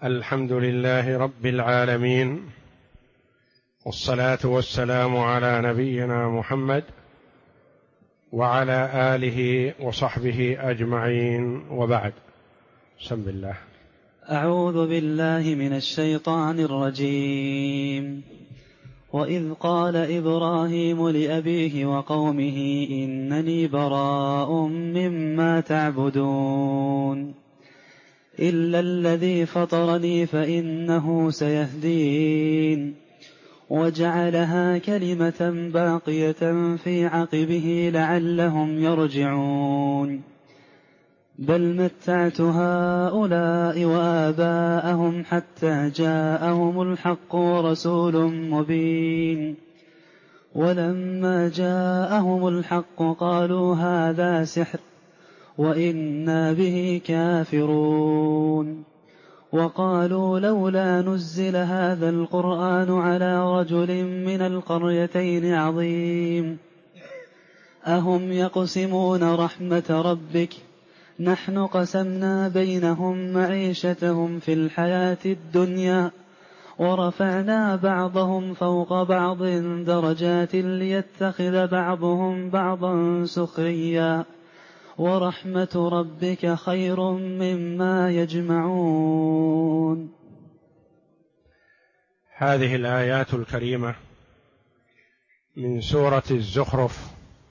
الحمد لله رب العالمين، والصلاة والسلام على نبينا محمد وعلى آله وصحبه أجمعين، وبعد. بسم الله. أعوذ بالله من الشيطان الرجيم. وإذ قال إبراهيم لأبيه وقومه إنني براء مما تعبدون إلا الذي فطرني فإنه سيهدين وجعلها كلمة باقية في عقبه لعلهم يرجعون بل متعت هؤلاء وآباءهم حتى جاءهم الحق ورسول مبين ولما جاءهم الحق قالوا هذا سحر وإنا به كافرون وقالوا لولا نزل هذا القرآن على رجل من القريتين عظيم أهم يقسمون رحمة ربك نحن قسمنا بينهم معيشتهم في الحياة الدنيا ورفعنا بعضهم فوق بعض درجات ليتخذ بعضهم بعضا سخريا ورحمة ربك خير مما يجمعون. هذه الآيات الكريمة من سورة الزخرف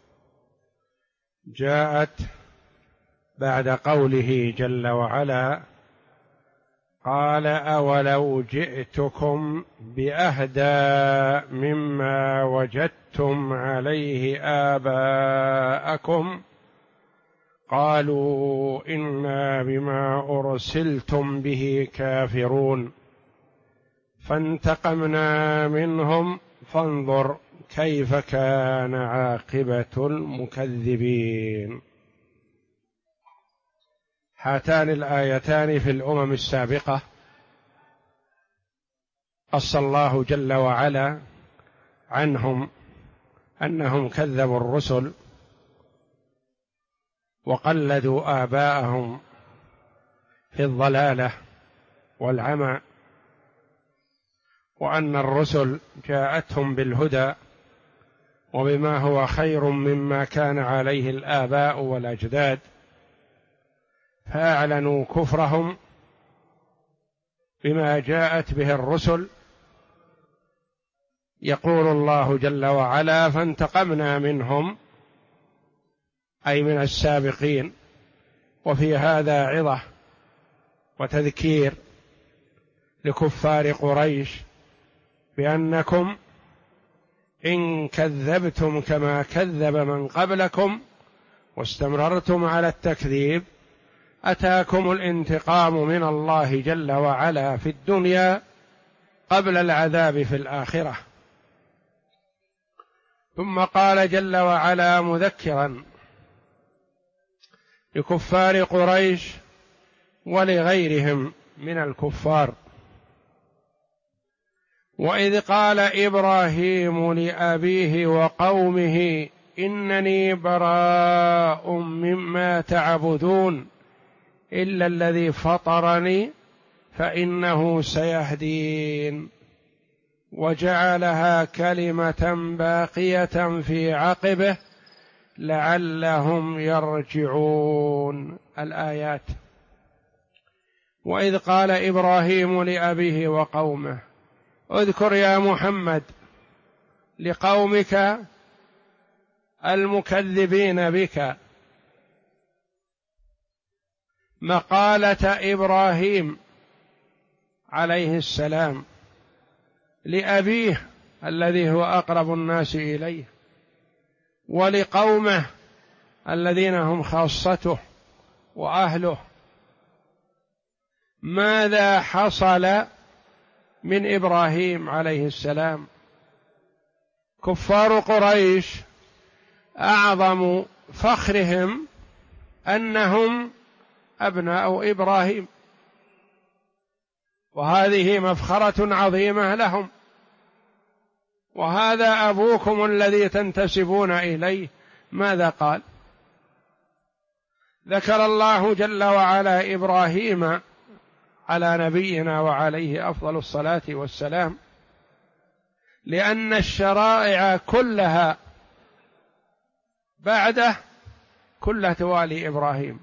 جاءت بعد قوله جل وعلا: قال أولو جئتكم بأهدى مما وجدتم عليه آباءكم قالوا إنا بما أرسلتم به كافرون فانتقمنا منهم فانظر كيف كان عاقبة المكذبين. هاتان الآيتان في الأمم السابقة قص الله جل وعلا عنهم أنهم كذبوا الرسل وقلدوا آباءهم في الضلالة والعمى، وأن الرسل جاءتهم بالهدى وبما هو خير مما كان عليه الآباء والأجداد، فأعلنوا كفرهم بما جاءت به الرسل. يقول الله جل وعلا: فانتقمنا منهم، أي من السابقين. وفي هذا عظة وتذكير لكفار قريش بأنكم إن كذبتم كما كذب من قبلكم واستمررتم على التكذيب أتاكم الانتقام من الله جل وعلا في الدنيا قبل العذاب في الآخرة. ثم قال جل وعلا مذكرا لكفار قريش ولغيرهم من الكفار: وإذ قال إبراهيم لأبيه وقومه إنني براء مما تعبدون إلا الذي فطرني فإنه سيهدين وجعلها كلمة باقية في عقبه لعلهم يرجعون. الآيات. وإذ قال إبراهيم لأبيه وقومه، اذكر يا محمد لقومك المكذبين بك مقالة إبراهيم عليه السلام لأبيه الذي هو أقرب الناس إليه ولقومه الذين هم خاصته وأهله. ماذا حصل من إبراهيم عليه السلام؟ كفار قريش أعظم فخرهم أنهم أبناء إبراهيم، وهذه مفخرة عظيمة لهم. وهذا أبوكم الذي تنتسبون إليه. ماذا قال؟ ذكر الله جل وعلا إبراهيم على نبينا وعليه أفضل الصلاة والسلام، لأن الشرائع كلها بعده كلها توالي إبراهيم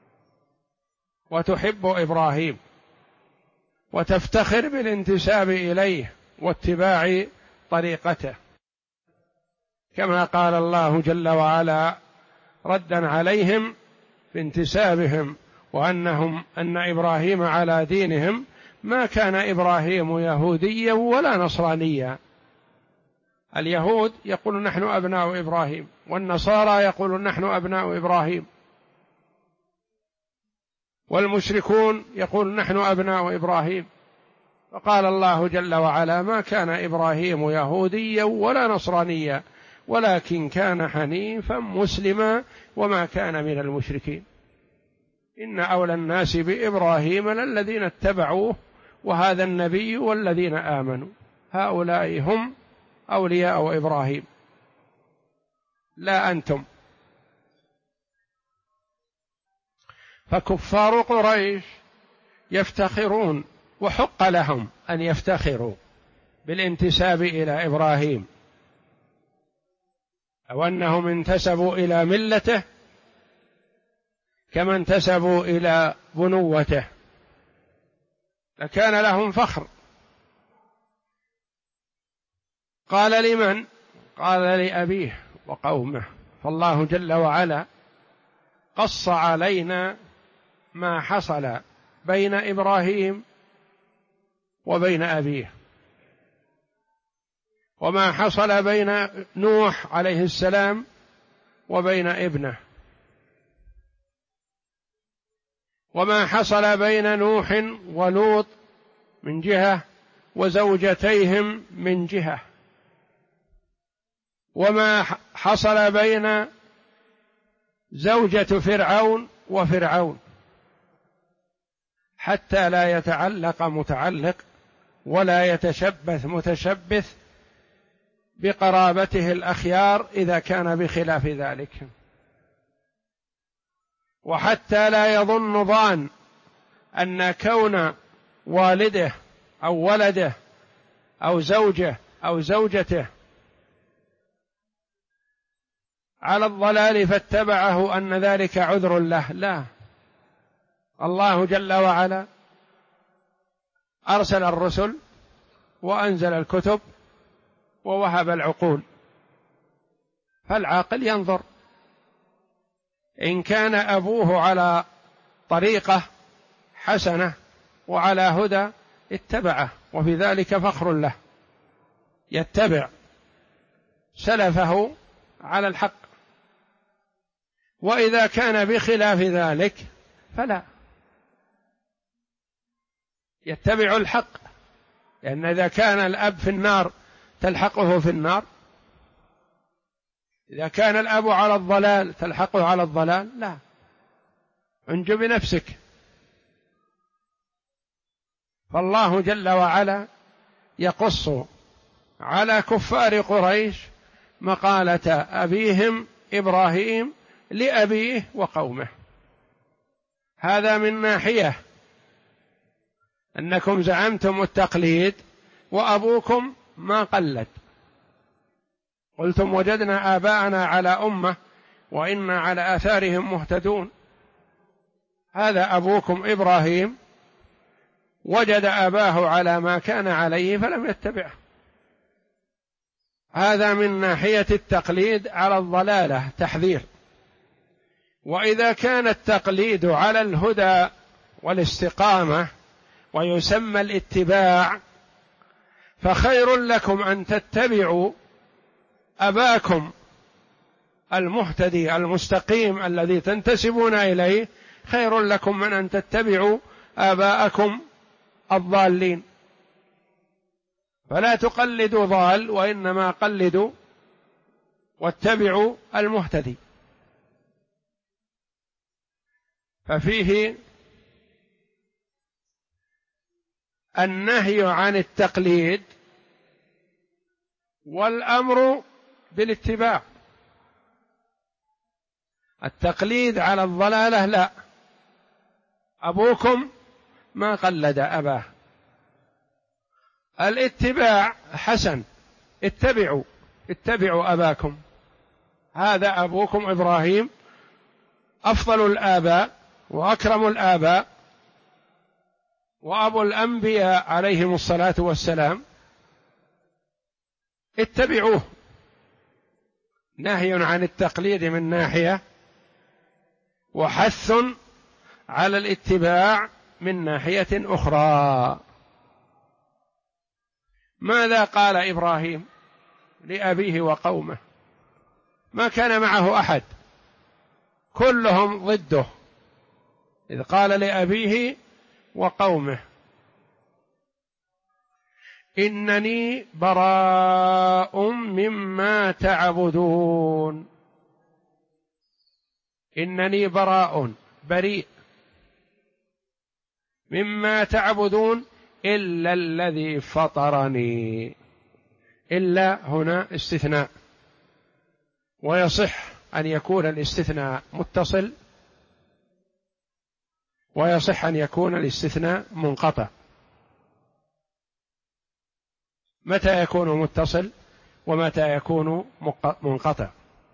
وتحب إبراهيم وتفتخر بالانتساب إليه واتباع طريقته، كما قال الله جل وعلا ردا عليهم في انتسابهم أن إبراهيم على دينهم: ما كان إبراهيم يهوديا ولا نصرانيا. اليهود يقولون نحن أبناء إبراهيم، والنصارى يقولون نحن أبناء إبراهيم، والمشركون يقولون نحن أبناء إبراهيم. فقال الله جل وعلا: ما كان إبراهيم يهوديا ولا نصرانيا ولكن كان حنيفا مسلما وما كان من المشركين. إن أولى الناس بإبراهيم للذين اتبعوه وهذا النبي والذين آمنوا، هؤلاء هم أولياء إبراهيم لا أنتم. فكفار قريش يفتخرون، وحق لهم أن يفتخروا بالانتساب إلى إبراهيم، أو أنهم انتسبوا إلى ملته كما انتسبوا إلى بنوته، لكان لهم فخر. قال لمن؟ قال لأبيه وقومه. فالله جل وعلا قص علينا ما حصل بين إبراهيم وبين أبيه، وما حصل بين نوح عليه السلام وبين ابنه، وما حصل بين نوح ولوط من جهة وزوجتيهم من جهة، وما حصل بين زوجة فرعون وفرعون، حتى لا يتعلق متعلق ولا يتشبث متشبث بقرابته الأخيار إذا كان بخلاف ذلك، وحتى لا يظن ظان أن كون والده أو ولده أو زوجه أو زوجته على الضلال فاتبعه أن ذلك عذر له، لا، الله جل وعلا أرسل الرسل وأنزل الكتب ووهب العقول، فالعاقل ينظر إن كان أبوه على طريقة حسنة وعلى هدى اتبعه، وفي ذلك فخر له، يتبع سلفه على الحق. وإذا كان بخلاف ذلك فلا، يتبع الحق، لأن إذا كان الأب في النار تلحقه في النار، إذا كان الأب على الضلال تلحقه على الضلال، لا، انج بنفسك. فالله جل وعلا يقص على كفار قريش مقالة أبيهم إبراهيم لأبيه وقومه. هذا من ناحية أنكم زعمتم التقليد وأبوكم ما قلد، قلتم وجدنا آباءنا على أمة وإنا على آثارهم مهتدون. هذا أبوكم إبراهيم وجد آباه على ما كان عليه فلم يتبعه. هذا من ناحية التقليد على الضلالة تحذير. وإذا كان التقليد على الهدى والاستقامة ويسمى الاتباع، فخير لكم أن تتبعوا أباكم المهتدي المستقيم الذي تنتسبون إليه، خير لكم من أن تتبعوا آباءكم الضالين. فلا تقلدوا ضال، وإنما قلدوا واتبعوا المهتدي. ففيه النهي عن التقليد والأمر بالاتباع. التقليد على الضلالة لا، أبوكم ما قلد أباه. الاتباع حسن، اتبعوا أباكم، هذا أبوكم إبراهيم أفضل الآباء وأكرم الآباء وأبو الأنبياء عليهم الصلاة والسلام، اتبعوه. نهي عن التقليد من ناحية، وحث على الاتباع من ناحية أخرى. ماذا قال إبراهيم لأبيه وقومه؟ ما كان معه أحد، كلهم ضده، إذ قال لأبيه وقومه: إنني براء مما تعبدون. إنني براء، بريء، مما تعبدون إلا الذي فطرني. إلا هنا استثناء، ويصح أن يكون الاستثناء متصل، ويصح أن يكون الاستثناء منقطع. متى يكون متصل ومتى يكون منقطع؟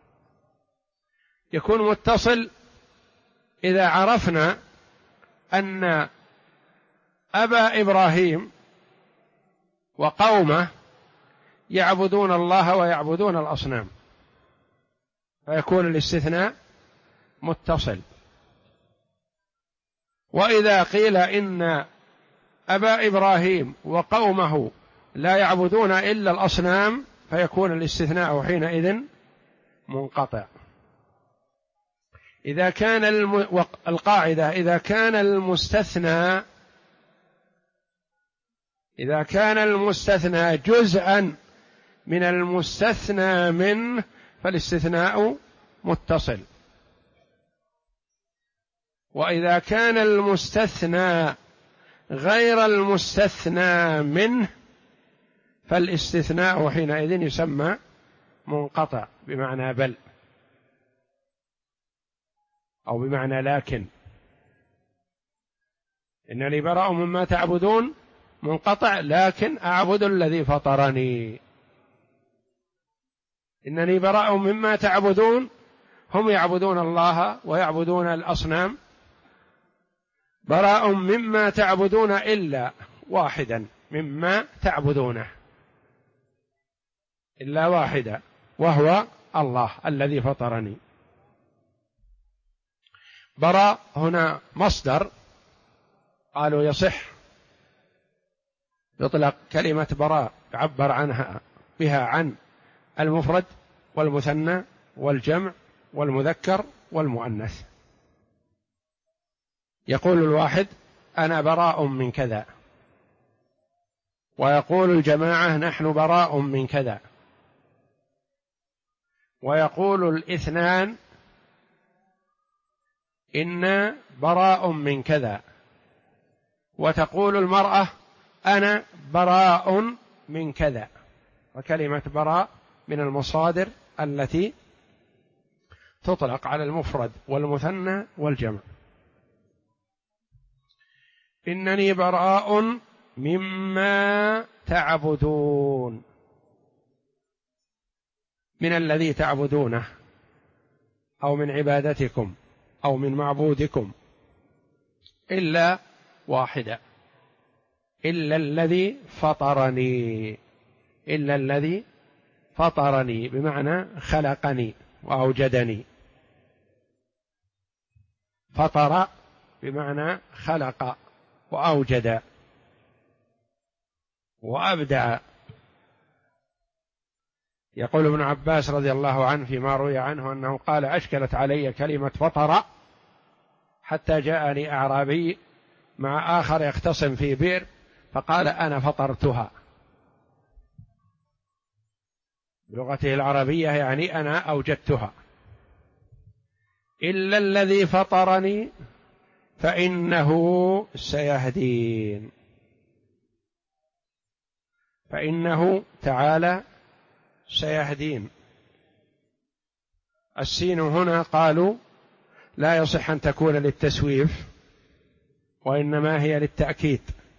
يكون متصل إذا عرفنا أن أبا إبراهيم وقومه يعبدون الله ويعبدون الأصنام، فيكون الاستثناء متصل. وإذا قيل إن أبا إبراهيم وقومه لا يعبدون إلا الأصنام، فيكون الاستثناء حينئذ منقطع. إذا كان القاعدة إذا كان المستثنى جزءا من المستثنى منه فالاستثناء متصل، وإذا كان المستثنى غير المستثنى منه فالاستثناء حينئذ يسمى منقطع، بمعنى بل أو بمعنى لكن. إنني براء مما تعبدون منقطع، لكن أعبد الذي فطرني. إنني براء مما تعبدون، هم يعبدون الله ويعبدون الأصنام. براء مما تعبدون إلا واحدا مما تعبدونه، إلا واحدا وهو الله الذي فطرني. براء هنا مصدر، قالوا يصح يطلق كلمة براء يعبر عنها بها عن المفرد والمثنى والجمع والمذكر والمؤنث. يقول الواحد أنا براء من كذا، ويقول الجماعة نحن براء من كذا، ويقول الاثنان إنا براء من كذا، وتقول المرأة أنا براء من كذا. وكلمة براء من المصادر التي تطلق على المفرد والمثنى والجمع. إنني براء مما تعبدون، من الذي تعبدونه أو من عبادتكم أو من معبودكم، إلا واحدة، إلا الذي فطرني. إلا الذي فطرني بمعنى خلقني وأوجدني. فطر بمعنى خلق وأوجد وأبدع. يقول ابن عباس رضي الله عنه فيما روي عنه أنه قال أشكلت علي كلمة فطر حتى جاءني أعرابي مع آخر يختصم في بئر فقال أنا فطرتها، بلغته العربية يعني أنا أوجدتها. إلا الذي فطرني فإنه سيهدين. فإنه تعالى سيهدين. السين هنا قالوا لا يصح أن تكون للتسويف وإنما هي للتأكيد،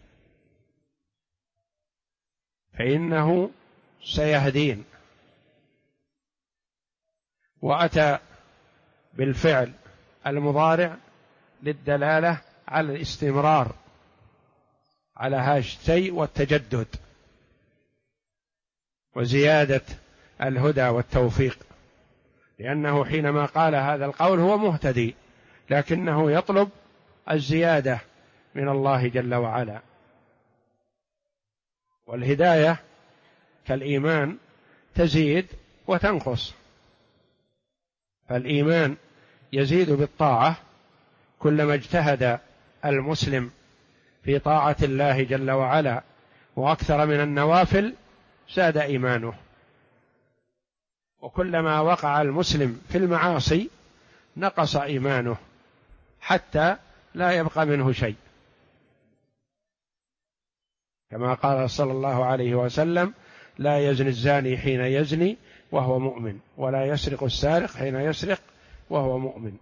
فإنه سيهدين. وأتى بالفعل المضارع للدلالة على الاستمرار على هذا الشيء والتجدد وزيادة الهدى والتوفيق، لأنه حينما قال هذا القول هو مهتدي، لكنه يطلب الزيادة من الله جل وعلا. والهداية كالإيمان تزيد وتنقص، فالإيمان يزيد بالطاعة، كلما اجتهد المسلم في طاعة الله جل وعلا وأكثر من النوافل زاد إيمانه، وكلما وقع المسلم في المعاصي نقص إيمانه حتى لا يبقى منه شيء، كما قال صلى الله عليه وسلم: لا يزني الزاني حين يزني وهو مؤمن، ولا يسرق السارق حين يسرق وهو مؤمن.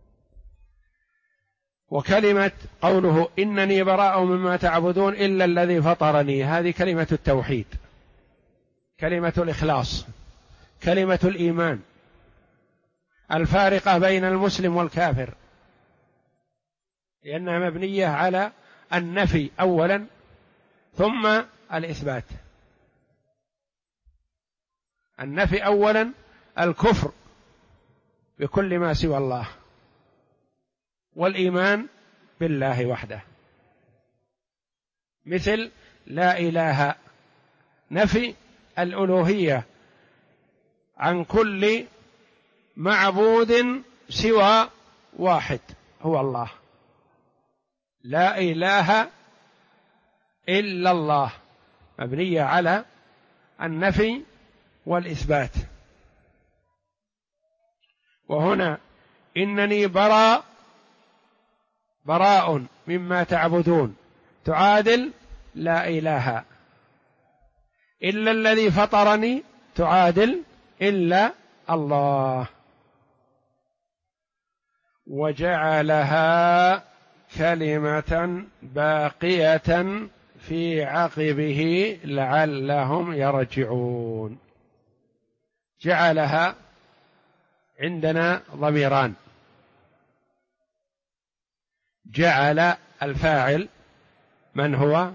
وكلمة قوله إنني براء مما تعبدون إلا الذي فطرني، هذه كلمة التوحيد، كلمة الإخلاص، كلمة الإيمان الفارقة بين المسلم والكافر، لأنها مبنية على النفي أولا ثم الإثبات. النفي أولا الكفر بكل ما سوى الله، والإيمان بالله وحده، مثل لا إله، نفي الألوهية عن كل معبود سوى واحد هو الله، لا إله إلا الله، مبنية على النفي والإثبات. وهنا إنني براء مما تعبدون تعادل لا إله، إلا الذي فطرني تعادل إلا الله. وجعلها كلمة باقية في عقبه لعلهم يرجعون. جعلها عندنا ضميران: جعل الفاعل من هو،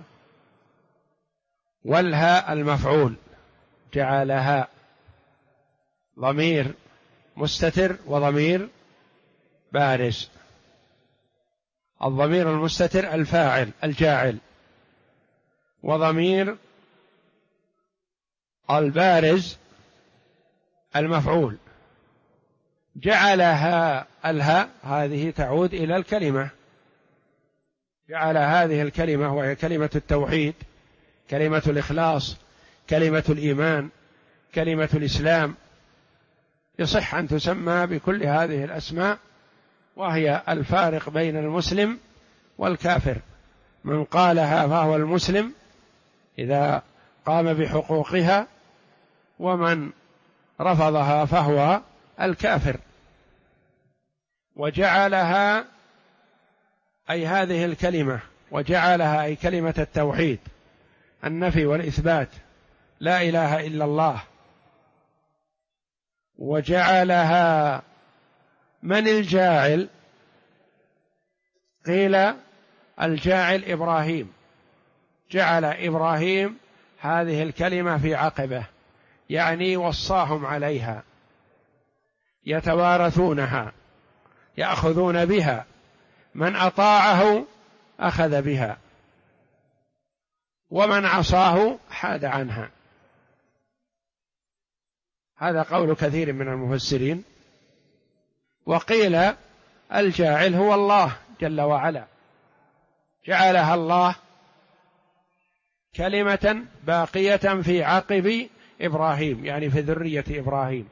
والها المفعول. جعلها ضمير مستتر وضمير بارز. الضمير المستتر الفاعل الجاعل، وضمير البارز المفعول. جعلها، الهاء هذه تعود إلى الكلمة، جعل هذه الكلمة وهي كلمة التوحيد، كلمة الإخلاص، كلمة الإيمان، كلمة الإسلام، يصح أن تسمى بكل هذه الأسماء، وهي الفارق بين المسلم والكافر. من قالها فهو المسلم إذا قام بحقوقها، ومن رفضها فهو الكافر. وجعلها أي هذه الكلمة، وجعلها أي كلمة التوحيد، النفي والإثبات، لا إله إلا الله. وجعلها من الجاعل؟ قيل الجاعل إبراهيم، جعل إبراهيم هذه الكلمة في عقبه، يعني وصاهم عليها، يتوارثونها، يأخذون بها، من أطاعه أخذ بها، ومن عصاه حاد عنها. هذا قول كثير من المفسرين. وقيل الجاعل هو الله جل وعلا، جعلها الله كلمة باقية في عقب إبراهيم، يعني في ذرية إبراهيم.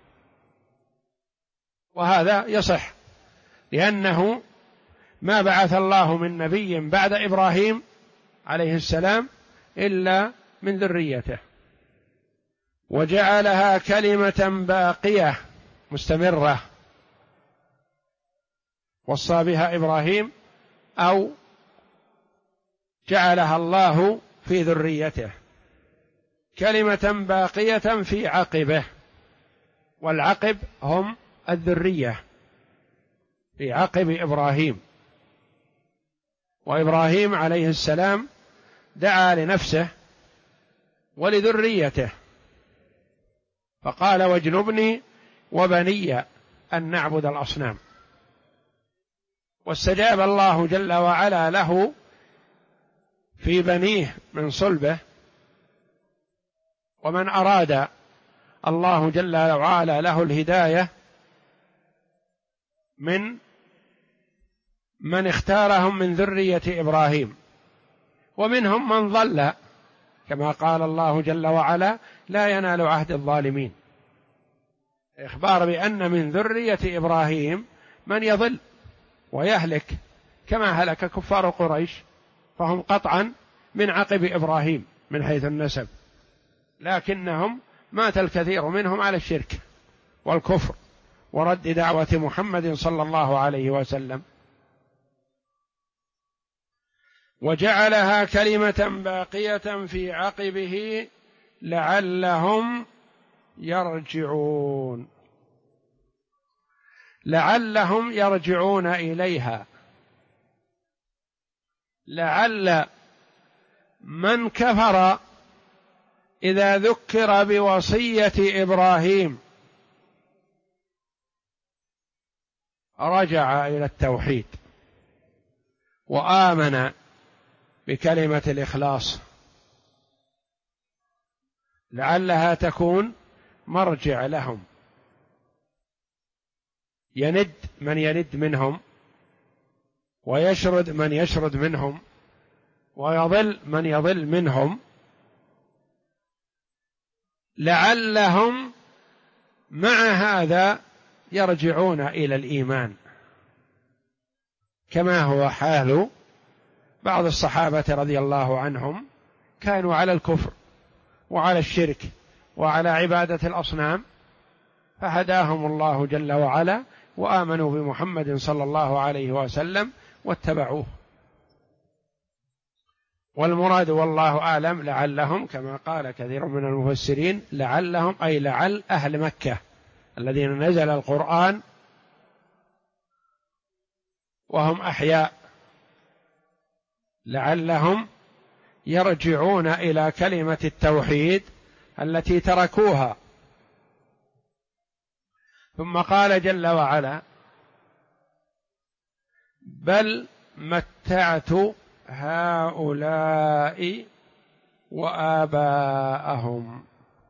وهذا يصح، لأنه ما بعث الله من نبي بعد إبراهيم عليه السلام إلا من ذريته. وجعلها كلمة باقية مستمرة، وصى بها إبراهيم أو جعلها الله في ذريته كلمة باقية في عقبه، والعقب هم الذرية في عقب إبراهيم. وإبراهيم عليه السلام دعا لنفسه ولذريته فقال: واجنبني وبني أن نعبد الأصنام. واستجاب الله جل وعلا له في بنيه من صلبه، ومن أراد الله جل وعلا له الهداية من اختارهم من ذرية إبراهيم، ومنهم من ضل، كما قال الله جل وعلا: لا ينال عهد الظالمين. إخبار بأن من ذرية إبراهيم من يضل ويهلك كما هلك كفار قريش، فهم قطعا من عقب إبراهيم من حيث النسب، لكنهم مات الكثير منهم على الشرك والكفر ورد دعوة محمد صلى الله عليه وسلم. وجعلها كلمة باقية في عقبه لعلهم يرجعون، لعلهم يرجعون إليها. لعل من كفر إذا ذكر بوصية إبراهيم رجع إلى التوحيد وآمن بكلمة الإخلاص، لعلها تكون مرجع لهم، يند من يند منهم، ويشرد من يشرد منهم، ويضل من يضل منهم، لعلهم مع هذا يرجعون إلى الإيمان، كما هو حال بعض الصحابة رضي الله عنهم، كانوا على الكفر وعلى الشرك وعلى عبادة الأصنام، فهداهم الله جل وعلا وآمنوا بمحمد صلى الله عليه وسلم واتبعوه. والمراد والله أعلم لعلهم، كما قال كثير من المفسرين، لعلهم أي لعل أهل مكة الذين نزل القرآن وهم أحياء، لعلهم يرجعون إلى كلمة التوحيد التي تركوها. ثم قال جل وعلا: بل متعت هؤلاء وآباءهم.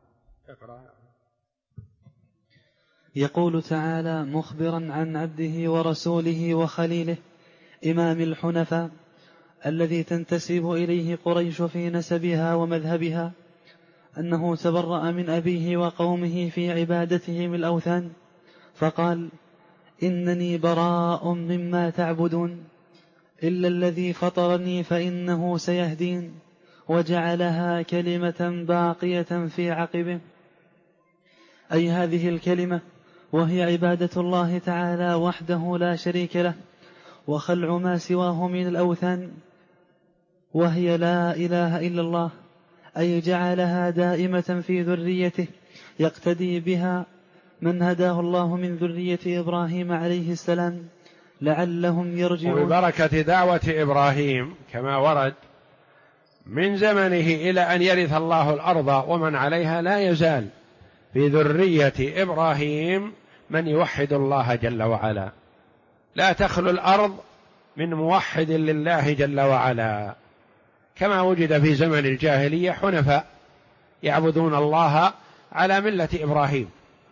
يقول تعالى مخبرا عن عبده ورسوله وخليله إمام الحنفاء الذي تنتسب إليه قريش في نسبها ومذهبها، أنه تبرأ من أبيه وقومه في عبادتهم الأوثان، فقال: إنني براء مما تعبدون إلا الذي فطرني فإنه سيهدين، وجعلها كلمة باقية في عقبه، أي هذه الكلمة وهي عبادة الله تعالى وحده لا شريك له، وخلع ما سواه من الأوثان، وهي لا إله إلا الله، أي جعلها دائمة في ذريته يقتدي بها من هداه الله من ذرية إبراهيم عليه السلام، لعلهم يرجعون. وببركة دعوة إبراهيم كما ورد من زمنه إلى أن يرث الله الأرض ومن عليها، لا يزال في ذرية إبراهيم من يوحد الله جل وعلا، لا تخلو الأرض من موحد لله جل وعلا، كما وجد في زمن الجاهلية حنفاء يعبدون الله على ملة إبراهيم،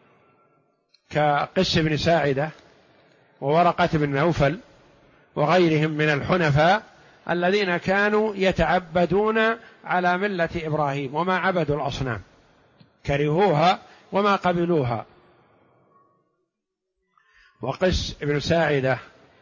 كقس بن ساعدة وورقة بن نوفل وغيرهم من الحنفاء الذين كانوا يتعبدون على ملة إبراهيم وما عبدوا الأصنام، كرهوها وما قبلوها. وقس بن ساعدة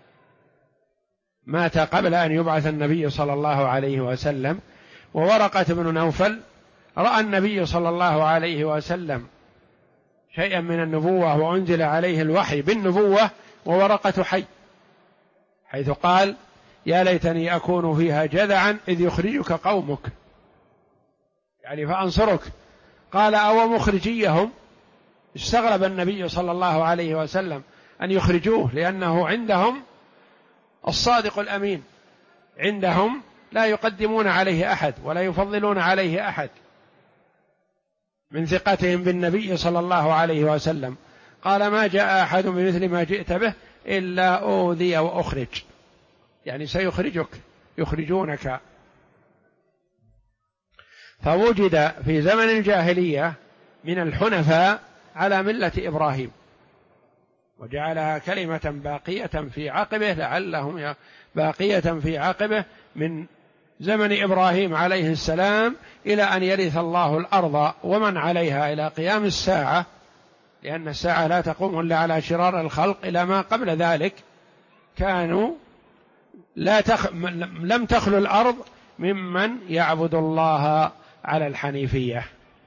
مات قبل أن يبعث النبي صلى الله عليه وسلم، وورقة بن نوفل رأى النبي صلى الله عليه وسلم شيئا من النبوة وأنزل عليه الوحي بالنبوة وورقة حي، حيث قال: يا ليتني أكون فيها جذعا إذ يخرجك قومك، يعني فأنصرك. قال أو مخرجيهم، استغرب النبي صلى الله عليه وسلم أن يخرجوه، لأنه عندهم الصادق الأمين، عندهم لا يقدمون عليه أحد ولا يفضلون عليه أحد من ثقتهم بالنبي صلى الله عليه وسلم. قال ما جاء أحد بمثل ما جئت به إلا أوذي وأخرج، يعني سيخرجك، يخرجونك. فوجد في زمن الجاهلية من الحنفاء على ملة إبراهيم، وجعلها كلمة باقية في عقبه، لعلهم باقية في عقبه من زمن إبراهيم عليه السلام إلى أن يرث الله الأرض ومن عليها إلى قيام الساعة، لأن الساعة لا تقوم إلا على شرار الخلق. إلى ما قبل ذلك كانوا لم تخلو الأرض ممن يعبد الله على الحنيفية.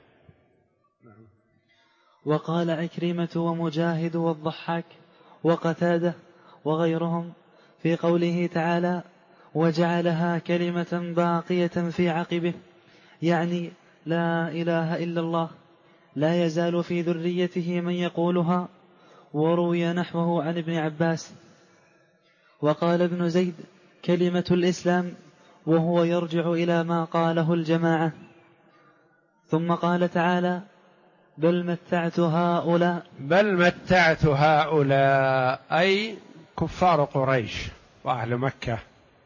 وقال عكرمة ومجاهد والضحاك وقتادة وغيرهم في قوله تعالى وجعلها كلمة باقية في عقبه، يعني لا إله إلا الله، لا يزال في ذريته من يقولها. وروي نحوه عن ابن عباس. وقال ابن زيد كلمة الإسلام، وهو يرجع إلى ما قاله الجماعة. ثم قال تعالى بل متعت هؤلاء أي كفار قريش وأهل مكة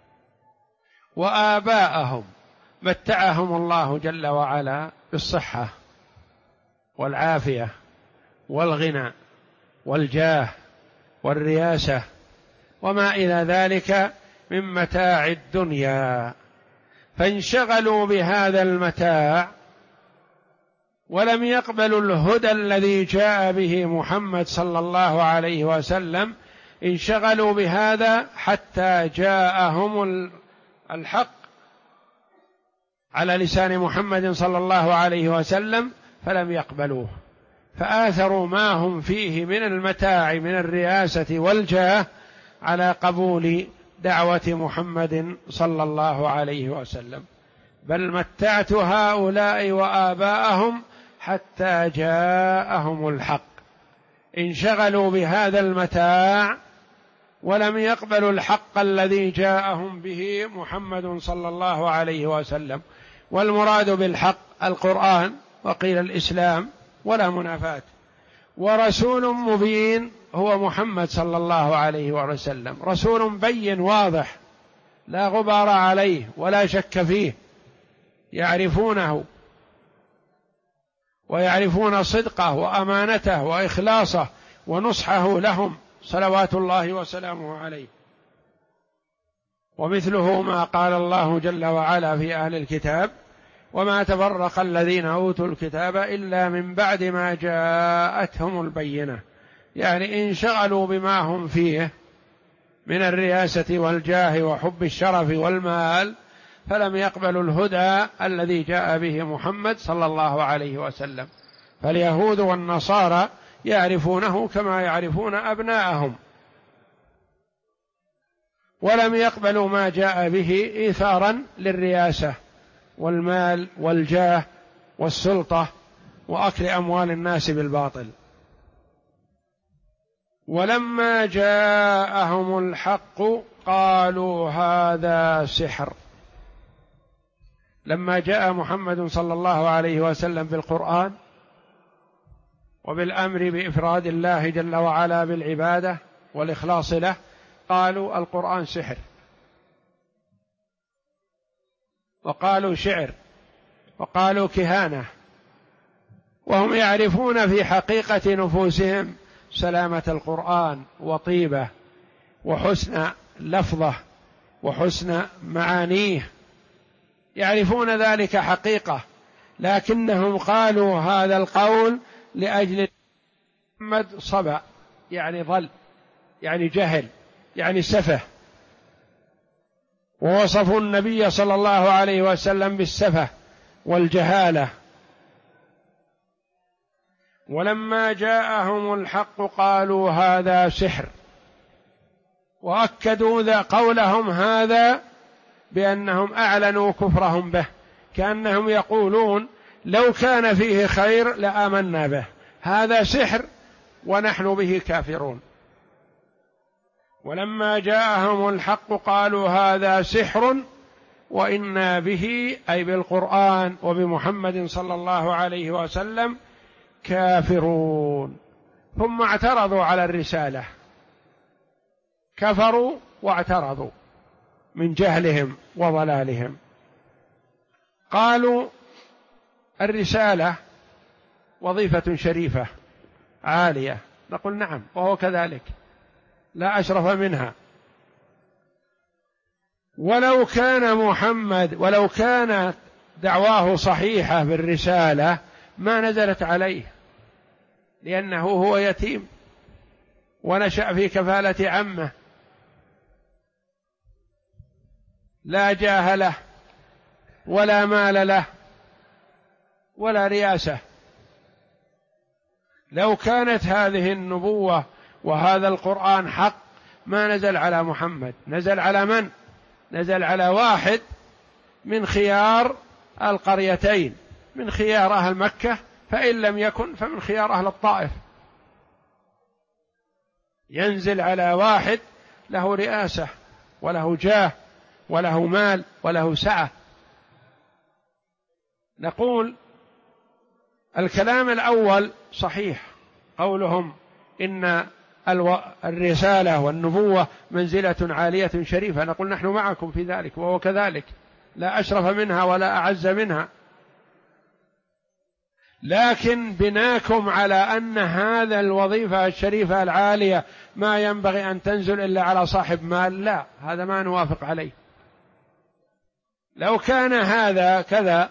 وآباءهم، متعهم الله جل وعلا بالصحة والعافية والغنى والجاه والرياسة وما إلى ذلك من متاع الدنيا، فانشغلوا بهذا المتاع ولم يقبلوا الهدى الذي جاء به محمد صلى الله عليه وسلم. انشغلوا بهذا حتى جاءهم الحق على لسان محمد صلى الله عليه وسلم فلم يقبلوه، فآثروا ما هم فيه من المتاع من الرياسة والجاه على قبول دعوة محمد صلى الله عليه وسلم. بل متعت هؤلاء وآباءهم حتى جاءهم الحق، انشغلوا بهذا المتاع ولم يقبلوا الحق الذي جاءهم به محمد صلى الله عليه وسلم. والمراد بالحق القرآن، وقيل الإسلام ولا منافاة، ورسول مبين هو محمد صلى الله عليه وسلم، رسول بين واضح لا غبار عليه ولا شك فيه، يعرفونه ويعرفون صدقه وأمانته وإخلاصه ونصحه لهم صلوات الله وسلامه عليه. ومثله ما قال الله جل وعلا في أهل الكتاب وما تفرق الذين أوتوا الكتاب إلا من بعد ما جاءتهم البينة، يعني انشغلوا بما هم فيه من الرياسة والجاه وحب الشرف والمال، فلم يقبلوا الهدى الذي جاء به محمد صلى الله عليه وسلم. فاليهود والنصارى يعرفونه كما يعرفون أبناءهم، ولم يقبلوا ما جاء به إيثارا للرياسة والمال والجاه والسلطة وأكل أموال الناس بالباطل. ولما جاءهم الحق قالوا هذا سحر. لما جاء محمد صلى الله عليه وسلم بالقرآن وبالأمر بإفراد الله جل وعلا بالعبادة والإخلاص له، قالوا القرآن سحر، وقالوا شعر، وقالوا كهانة، وهم يعرفون في حقيقة نفوسهم سلامة القرآن وطيبة وحسن لفظه وحسن معانيه، يعرفون ذلك حقيقة، لكنهم قالوا هذا القول لأجل محمد صبا، يعني ضل، يعني جهل، يعني سفه، ووصفوا النبي صلى الله عليه وسلم بالسفه والجهالة. ولما جاءهم الحق قالوا هذا سحر. وأكدوا قولهم هذا بأنهم أعلنوا كفرهم به، كأنهم يقولون لو كان فيه خير لآمنا به، هذا سحر ونحن به كافرون. ولما جاءهم الحق قالوا هذا سحر وإنا به، أي بالقرآن وبمحمد صلى الله عليه وسلم، كافرون. ثم اعترضوا على الرسالة، كفروا واعترضوا من جهلهم وضلالهم. قالوا الرسالة وظيفة شريفة عالية، نقول نعم وهو كذلك، لا أشرف منها. ولو كان محمد، ولو كانت دعواه صحيحة بالرسالة ما نزلت عليه، لأنه هو يتيم ونشأ في كفالة عمه، لا جاه له ولا مال له ولا رياسة. لو كانت هذه النبوة وهذا القرآن حق ما نزل على محمد، نزل على من؟ نزل على واحد من خيار القريتين، من خيار أهل مكة، فإن لم يكن فمن خيار أهل الطائف. ينزل على واحد له رئاسة وله جاه وله مال وله سعة. نقول الكلام الأول صحيح، قولهم إن الرسالة والنبوة منزلة عالية شريفة، نقول نحن معكم في ذلك وهو كذلك، لا أشرف منها ولا أعز منها، لكن بناكم على أن هذا الوظيفة الشريفة العالية ما ينبغي أن تنزل إلا على صاحب مال، لا، هذا ما نوافق عليه. لو كان هذا كذا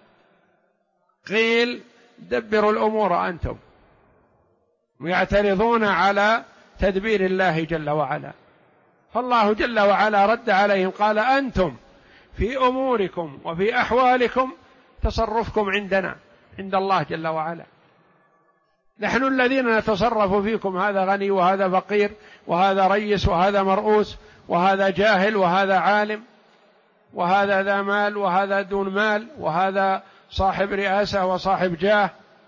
قيل دبروا الأمور أنتم، ويعترضون على تدبير الله جل وعلا. فالله جل وعلا رد عليهم قال أنتم في أموركم وفي أحوالكم تصرفكم عندنا، عند الله جل وعلا. نحن الذين نتصرف فيكم، هذا غني وهذا فقير وهذا ريس وهذا مرؤوس وهذا جاهل وهذا عالم وهذا ذا مال وهذا دون مال وهذا صاحب رئاسة وصاحب جاه،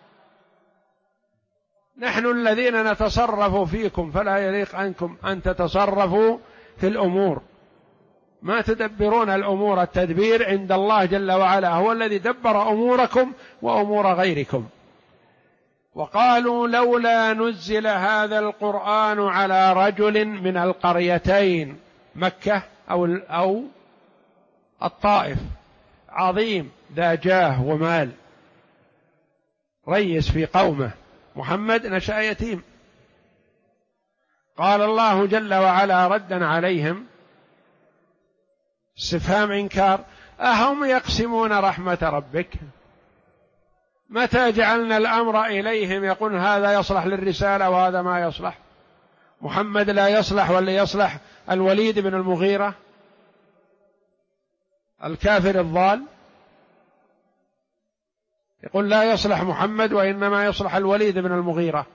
نحن الذين نتصرف فيكم، فلا يليق عنكم أن تتصرفوا في الأمور، ما تدبرون الأمور، التدبير عند الله جل وعلا، هو الذي دبر أموركم وأمور غيركم. وقالوا لولا نزل هذا القرآن على رجل من القريتين، مكة أو الطائف، عظيم ذا جاه ومال، ريس في قومه. محمد نشأ يتيم. قال الله جل وعلا ردا عليهم استفهام إنكار: أهم يقسمون رحمة ربك؟ متى جعلنا الأمر إليهم يقول هذا يصلح للرسالة وهذا ما يصلح؟ محمد لا يصلح ولا يصلح الوليد بن المغيرة الكافر الضال؟ يقول لا يصلح محمد وإنما يصلح الوليد بن المغيرة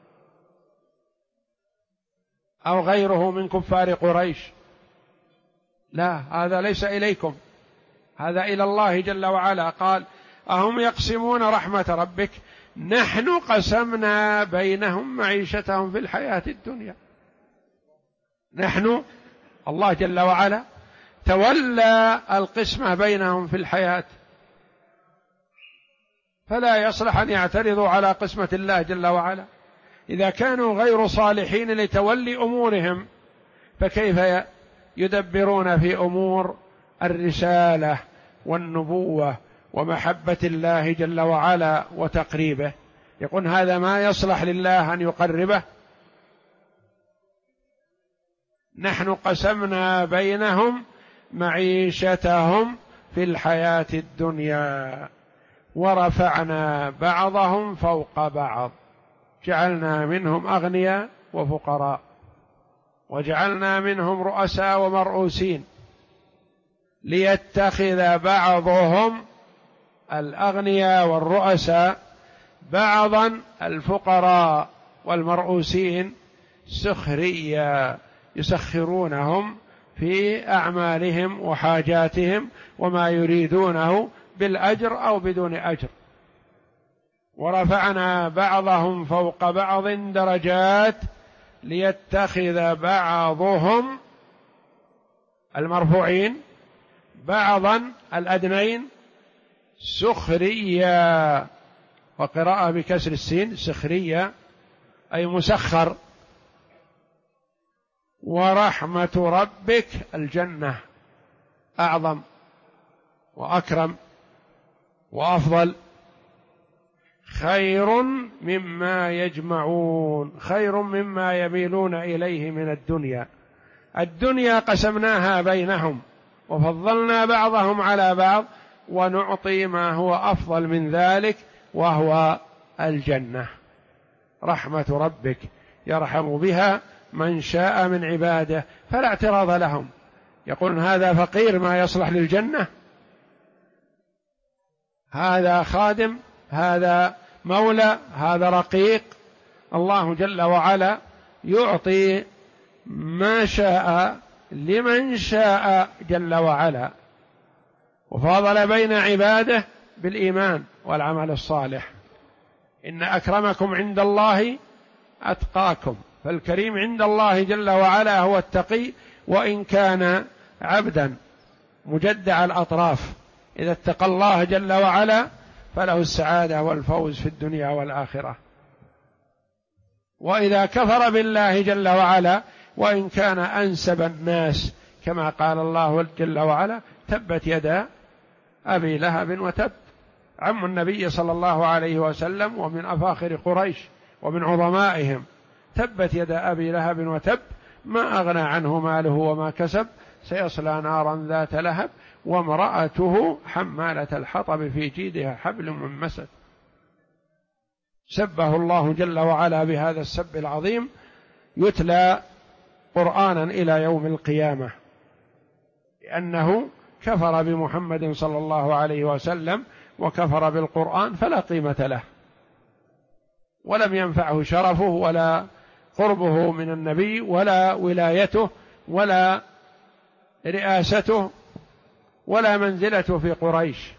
أو غيره من كفار قريش. لا، هذا ليس إليكم، هذا إلى الله جل وعلا. قال أهم يقسمون رحمة ربك؟ نحن قسمنا بينهم معيشتهم في الحياة الدنيا. نحن، الله جل وعلا تولى القسمة بينهم في الحياة، فلا يصلح أن يعترضوا على قسمة الله جل وعلا. إذا كانوا غير صالحين لتولي أمورهم فكيف يدبرون في أمور الرسالة والنبوة ومحبة الله جل وعلا وتقريبه؟ يقول هذا ما يصلح لله أن يقربه. نحن قسمنا بينهم معيشتهم في الحياة الدنيا ورفعنا بعضهم فوق بعض، جعلنا منهم أغنياء وفقراء وجعلنا منهم رؤساء ومرؤوسين ليتخذ بعضهم الأغنياء والرؤساء بعضا الفقراء والمرؤوسين سخريا يسخرونهم في أعمالهم وحاجاتهم وما يريدونه بالأجر أو بدون أجر. ورفعنا بعضهم فوق بعض درجات ليتخذ بعضهم المرفوعين بعضا الأدنين سخريا، وقراءة بكسر السين سخريا أي مسخر. ورحمة ربك الجنة أعظم وأكرم وأفضل، خير مما يجمعون، خير مما يميلون إليه من الدنيا. الدنيا قسمناها بينهم وفضلنا بعضهم على بعض، ونعطي ما هو أفضل من ذلك وهو الجنة. رحمة ربك يرحم بها من شاء من عباده، فلا اعتراض لهم. يقولون هذا فقير ما يصلح للجنة، هذا خادم، هذا مولى، هذا رقيق. الله جل وعلا يعطي ما شاء لمن شاء جل وعلا، وفاضل بين عباده بالإيمان والعمل الصالح. إن أكرمكم عند الله أتقاكم، فالكريم عند الله جل وعلا هو التقي، وإن كان عبدا مجدع الأطراف، إذا اتقى الله جل وعلا فله السعادة والفوز في الدنيا والآخرة. وإذا كفر بالله جل وعلا وإن كان أنسب الناس، كما قال الله جل وعلا تبت يدا أبي لهب وتب، عم النبي صلى الله عليه وسلم ومن أفاخر قريش ومن عظمائهم، تبت يدا أبي لهب وتب ما أغنى عنه ماله وما كسب سيصلى نارا ذات لهب وامرأته حمالة الحطب في جيدها حبل من مسد. سبه الله جل وعلا بهذا السب العظيم، يتلى قرآنا إلى يوم القيامة، لأنه كفر بمحمد صلى الله عليه وسلم وكفر بالقرآن فلا قيمة له، ولم ينفعه شرفه ولا قربه من النبي ولا ولايته ولا رئاسته ولا منزلته في قريش.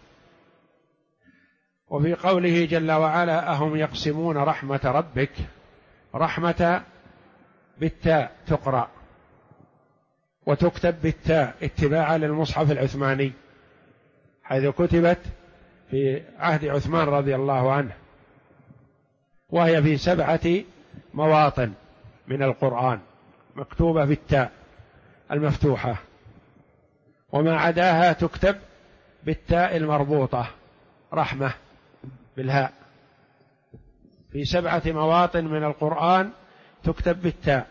وفي قوله جل وعلا أهم يقسمون رحمة ربك، رحمة بالتاء تقرأ وتكتب بالتاء اتباعا للمصحف العثماني، حيث كتبت في عهد عثمان رضي الله عنه، وهي في 7 مواطن من القرآن مكتوبة بالتاء المفتوحة، وما عداها تكتب بالتاء المربوطة رحمة بالهاء. في 7 مواطن من القرآن تكتب بالتاء،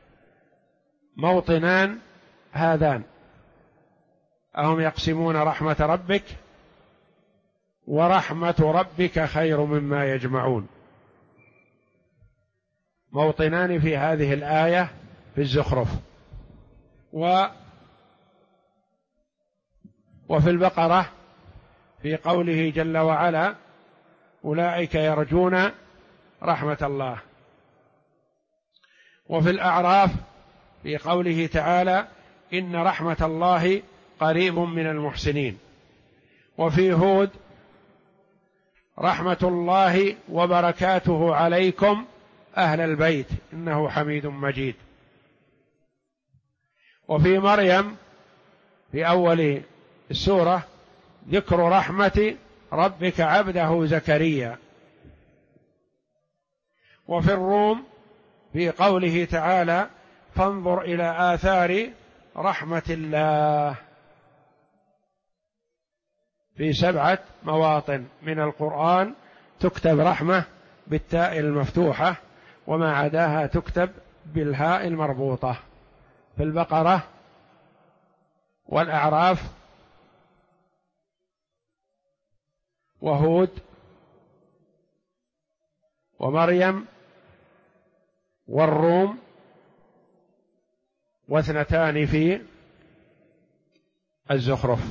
موطنان هذان: أهم يقسمون رحمة ربك، ورحمة ربك خير مما يجمعون. موطنان في هذه الآية في الزخرف. وفي البقرة في قوله جل وعلا أولئك يرجون رحمة الله. وفي الأعراف في قوله تعالى إن رحمة الله قريب من المحسنين. وفي هود رحمة الله وبركاته عليكم أهل البيت إنه حميد مجيد. وفي مريم في أول السورة ذكر رحمة ربك عبده زكريا. وفي الروم في قوله تعالى فانظر إلى آثار رحمة الله. في 7 مواطن من القرآن تكتب رحمة بالتاء المفتوحة، وما عداها تكتب بالهاء المربوطة. في البقرة والأعراف وهود ومريم والروم، و2 في الزخرف.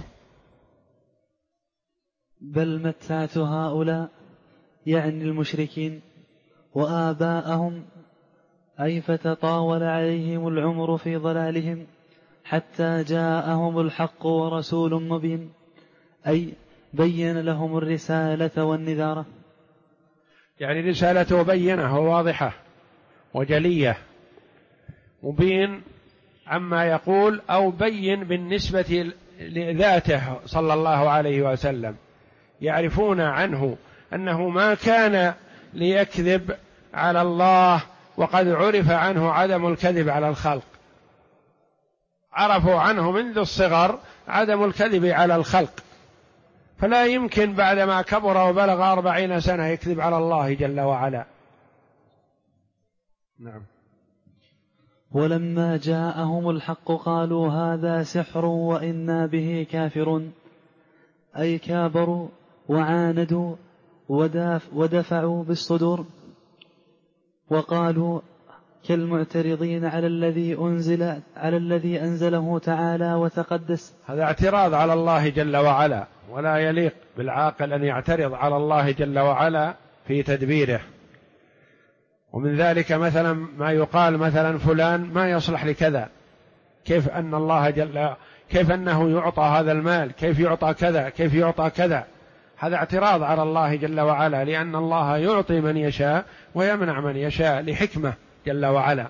بل متعت هؤلاء يعني المشركين وآباءهم أي فتطاول عليهم العمر في ضلالهم حتى جاءهم الحق ورسول مبين، أي بين لهم الرسالة والنذارة. يعني رسالته بينة وواضحة وجلية، مبين عما يقول، أو بين بالنسبة لذاته صلى الله عليه وسلم، يعرفون عنه أنه ما كان ليكذب على الله، وقد عرف عنه عدم الكذب على الخلق، عرفوا عنه منذ الصغر عدم الكذب على الخلق، فلا يمكن بعدما كبر وبلغ 40 سنة يكذب على الله جل وعلا. نعم. ودما جاءهم الحق قالوا هذا سحر وإنا به كافرون، أي كابروا وعاندوا ودفعوا بالصدور، وقالوا كالمعترضين على الذي أنزله تعالى وتقدس. هذا اعتراض على الله جل وعلا، ولا يليق بالعاقل أن يعترض على الله جل وعلا في تدبيره. ومن ذلك مثلا ما يقال مثلا فلان ما يصلح لكذا، كيف أن الله كيف أنه يعطى هذا المال، كيف يعطى كذا، كيف يعطى كذا، هذا اعتراض على الله جل وعلا، لأن الله يعطي من يشاء ويمنع من يشاء لحكمة جل وعلا.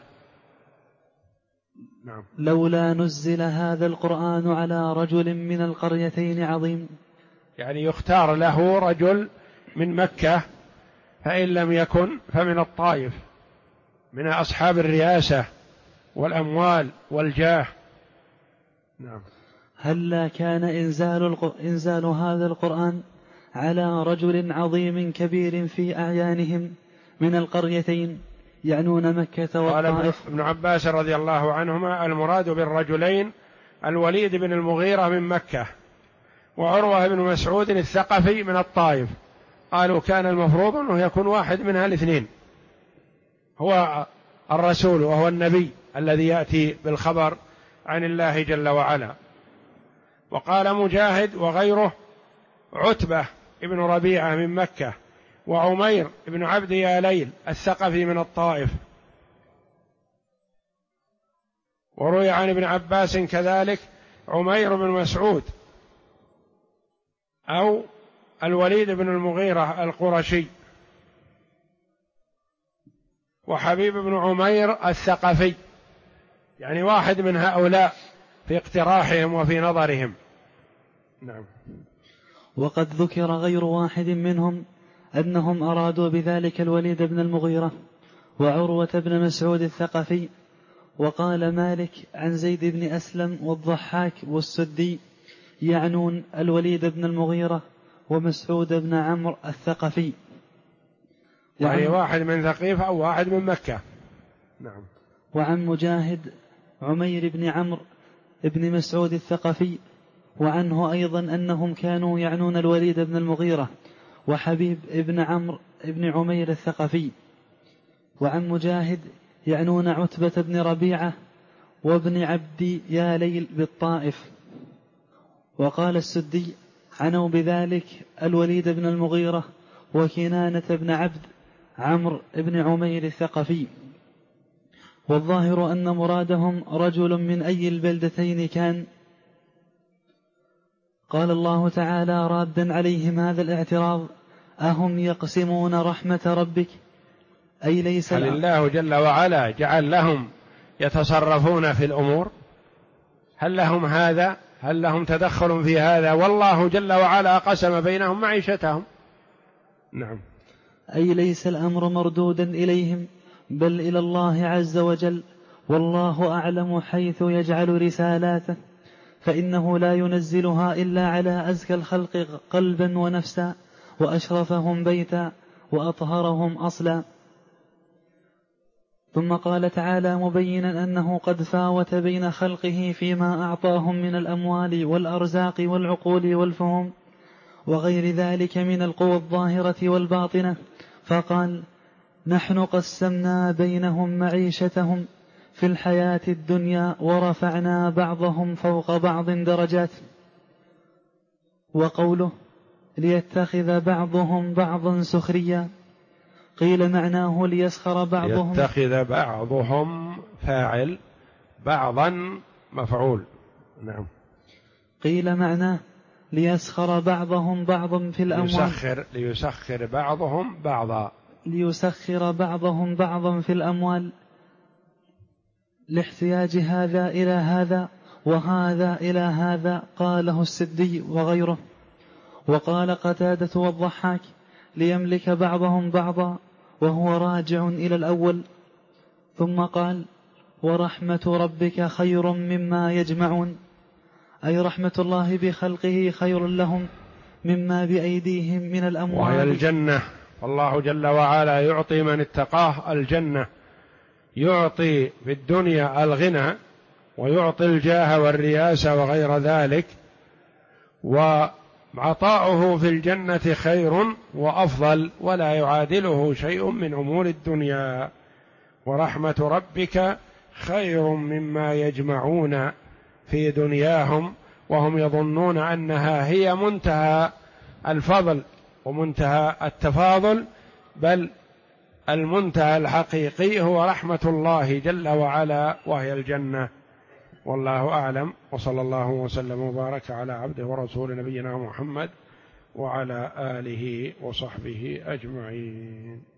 نعم. لولا نزل هذا القرآن على رجل من القريتين عظيم، يعني يختار له رجل من مكة، فإن لم يكن فمن الطائف، من أصحاب الرياسة والأموال والجاه. نعم. هلا كان إنزال هذا القرآن على رجل عظيم كبير في أعيانهم من القريتين، يعنون مكة والطائف. قال ابن عباس رضي الله عنهما المراد بالرجلين الوليد بن المغيرة من مكة وعروة بن مسعود الثقفي من الطائف، قالوا كان المفروض أنه يكون واحد من الاثنين هو الرسول وهو النبي الذي يأتي بالخبر عن الله جل وعلا. وقال مجاهد وغيره عتبة ابن ربيعة من مكة وعمير ابن عبد ياليل الثقفي من الطائف. وروي عن ابن عباس كذلك عمير بن مسعود أو الوليد بن المغيرة القرشي وحبيب بن عمير الثقفي، يعني واحد من هؤلاء في اقتراحهم وفي نظرهم. نعم. وقد ذكر غير واحد منهم أنهم أرادوا بذلك الوليد بن المغيرة وعروة بن مسعود الثقفي. وقال مالك عن زيد بن أسلم والضحاك والسدي يعنون الوليد بن المغيرة ومسعود بن عمرو الثقفي، يعني واحد من ثقيف أو واحد من مكة. نعم. وعن مجاهد عمير بن عمرو بن مسعود الثقفي، وعنه أيضا أنهم كانوا يعنون الوليد بن المغيرة وحبيب بن عمرو بن عمير الثقفي. وعن مجاهد يعنون عتبة بن ربيعة وابن عبد ياليل بالطائف. وقال السدي عنوا بذلك الوليد بن المغيرة وكنانة بن عبد عمرو بن عمير الثقفي. والظاهر أن مرادهم رجل من أي البلدتين كان. قال الله تعالى رادا عليهم هذا الاعتراض أهم يقسمون رحمة ربك، أي ليس هل الله جل وعلا جعل لهم يتصرفون في الأمور؟ هل لهم هذا؟ هل لهم تدخل في هذا؟ والله جل وعلا قسم بينهم معيشتهم. نعم. أي ليس الأمر مردودا إليهم بل إلى الله عز وجل، والله أعلم حيث يجعل رسالاته، فإنه لا ينزلها إلا على أزكى الخلق قلبا ونفسا وأشرفهم بيتا وأطهرهم أصلا. ثم قال تعالى مبينا أنه قد فاوت بين خلقه فيما أعطاهم من الأموال والأرزاق والعقول والفهم وغير ذلك من القوى الظاهرة والباطنة، فقال نحن قسمنا بينهم معيشتهم في الحياة الدنيا ورفعنا بعضهم فوق بعض درجات. وقوله ليتخذ بعضهم بعضا سخريا، قيل معناه ليسخر بعضهم، يتخذ بعضهم فاعل بعضا مفعول. نعم. قيل معناه ليسخر بعضهم بعضا في الأموال، ليسخر بعضهم بعضا، ليسخر بعضهم بعضا في الأموال، لاحتياج هذا إلى هذا وهذا إلى هذا. قاله السدي وغيره. وقال قتادة والضحاك ليملك بعضهم بعضا، وهو راجع إلى الأول. ثم قال ورحمة ربك خير مما يجمعون، أي رحمة الله بخلقه خير لهم مما بأيديهم من الأموال، وهي الجنة. الله جل وعلا يعطي من اتقاه الجنة، يعطي في الدنيا الغنى ويعطي الجاه والرياسة وغير ذلك، وعطاؤه في الجنة خير وأفضل ولا يعادله شيء من أمور الدنيا. ورحمة ربك خير مما يجمعون في دنياهم، وهم يظنون أنها هي منتهى الفضل ومنتهى التفاضل، بل المنتهى الحقيقي هو رحمة الله جل وعلا وهي الجنة. والله أعلم، وصلى الله وسلم وبارك على عبده ورسول نبينا محمد وعلى آله وصحبه أجمعين.